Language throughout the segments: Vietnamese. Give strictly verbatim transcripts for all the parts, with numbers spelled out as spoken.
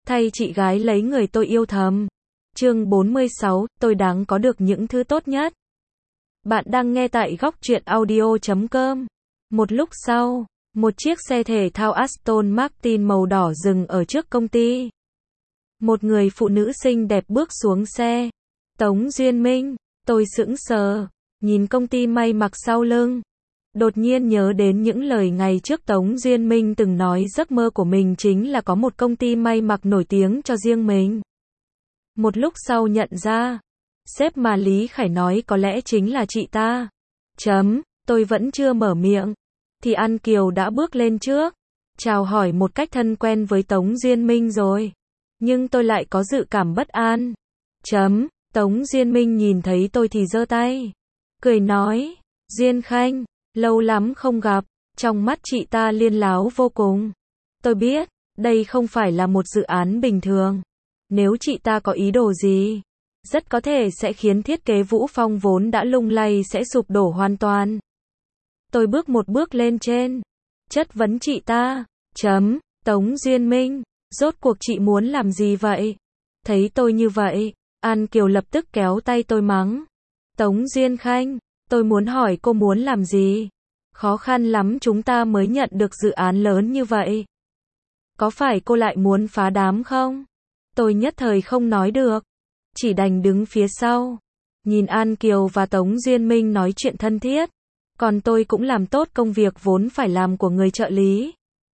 thay chị gái lấy người tôi yêu thầm. Chương bốn mươi sáu, tôi đáng có được những thứ tốt nhất. Bạn đang nghe tại góc truyện audio chấm com. Một lúc sau, một chiếc xe thể thao Aston Martin màu đỏ dừng ở trước công ty. Một người phụ nữ xinh đẹp bước xuống xe. Tống Duyên Minh, tôi sững sờ, nhìn công ty may mặc sau lưng. Đột nhiên nhớ đến những lời ngày trước Tống Duyên Minh từng nói giấc mơ của mình chính là có một công ty may mặc nổi tiếng cho riêng mình. Một lúc sau nhận ra, sếp mà Lý Khải nói có lẽ chính là chị ta. Chấm, tôi vẫn chưa mở miệng, thì An Kiều đã bước lên trước, chào hỏi một cách thân quen với Tống Duyên Minh rồi. Nhưng tôi lại có dự cảm bất an. Chấm, Tống Duyên Minh nhìn thấy tôi thì giơ tay, cười nói, Duyên Khanh, lâu lắm không gặp, trong mắt chị ta liên láo vô cùng. Tôi biết, đây không phải là một dự án bình thường. Nếu chị ta có ý đồ gì, rất có thể sẽ khiến thiết kế Vũ Phong vốn đã lung lay sẽ sụp đổ hoàn toàn. Tôi bước một bước lên trên, chất vấn chị ta, chấm, Tống Duyên Minh, rốt cuộc chị muốn làm gì vậy? Thấy tôi như vậy, An Kiều lập tức kéo tay tôi mắng. Tống Duyên Khanh, tôi muốn hỏi cô muốn làm gì? Khó khăn lắm chúng ta mới nhận được dự án lớn như vậy. Có phải cô lại muốn phá đám không? Tôi nhất thời không nói được, chỉ đành đứng phía sau, nhìn An Kiều và Tống Duyên Minh nói chuyện thân thiết, còn tôi cũng làm tốt công việc vốn phải làm của người trợ lý.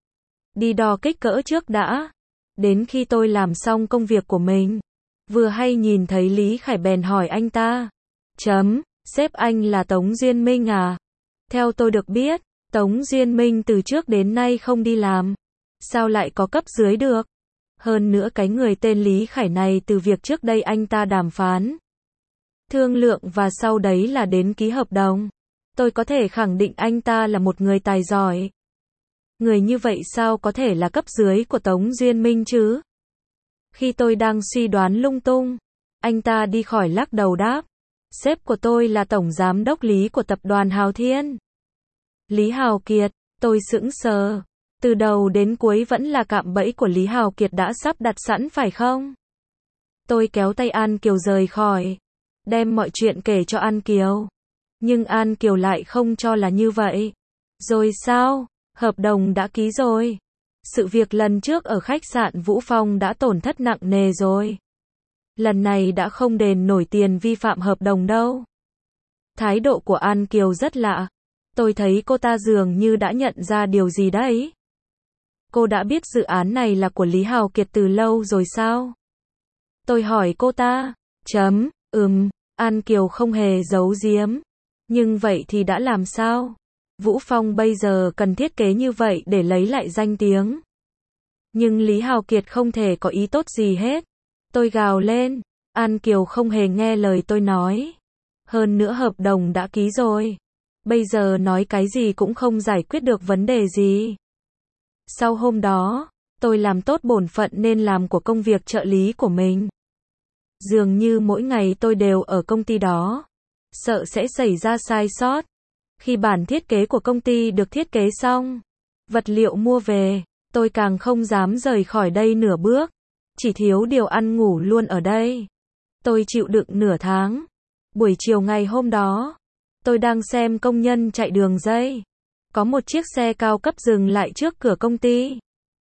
Đi đo kích cỡ trước đã, đến khi tôi làm xong công việc của mình, vừa hay nhìn thấy Lý Khải bèn hỏi anh ta, chấm, sếp anh là Tống Duyên Minh à? Theo tôi được biết, Tống Duyên Minh từ trước đến nay không đi làm, sao lại có cấp dưới được? Hơn nữa cái người tên Lý Khải này từ việc trước đây anh ta đàm phán, thương lượng và sau đấy là đến ký hợp đồng. Tôi có thể khẳng định anh ta là một người tài giỏi. Người như vậy sao có thể là cấp dưới của Tống Duyên Minh chứ? Khi tôi đang suy đoán lung tung, anh ta đi khỏi lắc đầu đáp, sếp của tôi là tổng giám đốc Lý của tập đoàn Hào Thiên. Lý Hào Kiệt, tôi sững sờ. Từ đầu đến cuối vẫn là cạm bẫy của Lý Hào Kiệt đã sắp đặt sẵn phải không? Tôi kéo tay An Kiều rời khỏi, đem mọi chuyện kể cho An Kiều. Nhưng An Kiều lại không cho là như vậy. Rồi sao? Hợp đồng đã ký rồi. Sự việc lần trước ở khách sạn Vũ Phong đã tổn thất nặng nề rồi. Lần này đã không đền nổi tiền vi phạm hợp đồng đâu. Thái độ của An Kiều rất lạ. Tôi thấy cô ta dường như đã nhận ra điều gì đấy. Cô đã biết dự án này là của Lý Hào Kiệt từ lâu rồi sao? Tôi hỏi cô ta. Chấm, ừm, An Kiều không hề giấu giếm. Nhưng vậy thì đã làm sao? Vũ Phong bây giờ cần thiết kế như vậy để lấy lại danh tiếng. Nhưng Lý Hào Kiệt không thể có ý tốt gì hết. Tôi gào lên. An Kiều không hề nghe lời tôi nói. Hơn nữa hợp đồng đã ký rồi. Bây giờ nói cái gì cũng không giải quyết được vấn đề gì. Sau hôm đó, tôi làm tốt bổn phận nên làm của công việc trợ lý của mình. Dường như mỗi ngày tôi đều ở công ty đó. Sợ sẽ xảy ra sai sót. Khi bản thiết kế của công ty được thiết kế xong, vật liệu mua về, tôi càng không dám rời khỏi đây nửa bước. Chỉ thiếu điều ăn ngủ luôn ở đây. Tôi chịu đựng nửa tháng. Buổi chiều ngày hôm đó, tôi đang xem công nhân chạy đường dây. Có một chiếc xe cao cấp dừng lại trước cửa công ty.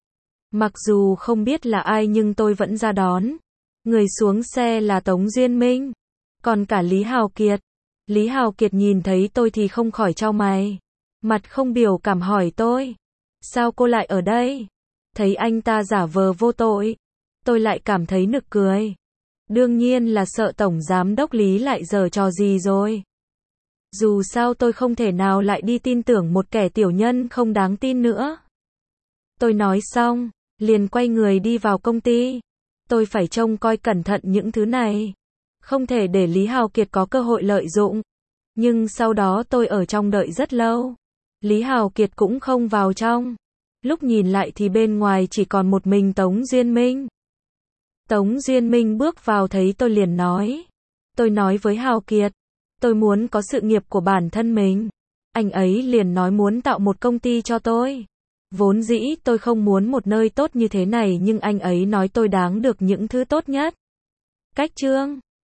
Mặc dù không biết là ai nhưng tôi vẫn ra đón. Người xuống xe là Tống Duyên Minh. Còn cả Lý Hào Kiệt. Lý Hào Kiệt nhìn thấy tôi thì không khỏi chau mày. Mặt không biểu cảm hỏi tôi. Sao cô lại ở đây? Thấy anh ta giả vờ vô tội. Tôi lại cảm thấy nực cười. Đương nhiên là sợ tổng giám đốc Lý lại giở trò gì rồi. Dù sao tôi không thể nào lại đi tin tưởng một kẻ tiểu nhân không đáng tin nữa. Tôi nói xong, liền quay người đi vào công ty. Tôi phải trông coi cẩn thận những thứ này. Không thể để Lý Hào Kiệt có cơ hội lợi dụng. Nhưng sau đó tôi ở trong đợi rất lâu. Lý Hào Kiệt cũng không vào trong. Lúc nhìn lại thì bên ngoài chỉ còn một mình Tống Duyên Minh. Tống Duyên Minh bước vào thấy tôi liền nói. Tôi nói với Hào Kiệt. Tôi muốn có sự nghiệp của bản thân mình. Anh ấy liền nói muốn tạo một công ty cho tôi. Vốn dĩ tôi không muốn một nơi tốt như thế này nhưng anh ấy nói tôi đáng được những thứ tốt nhất. Cách chương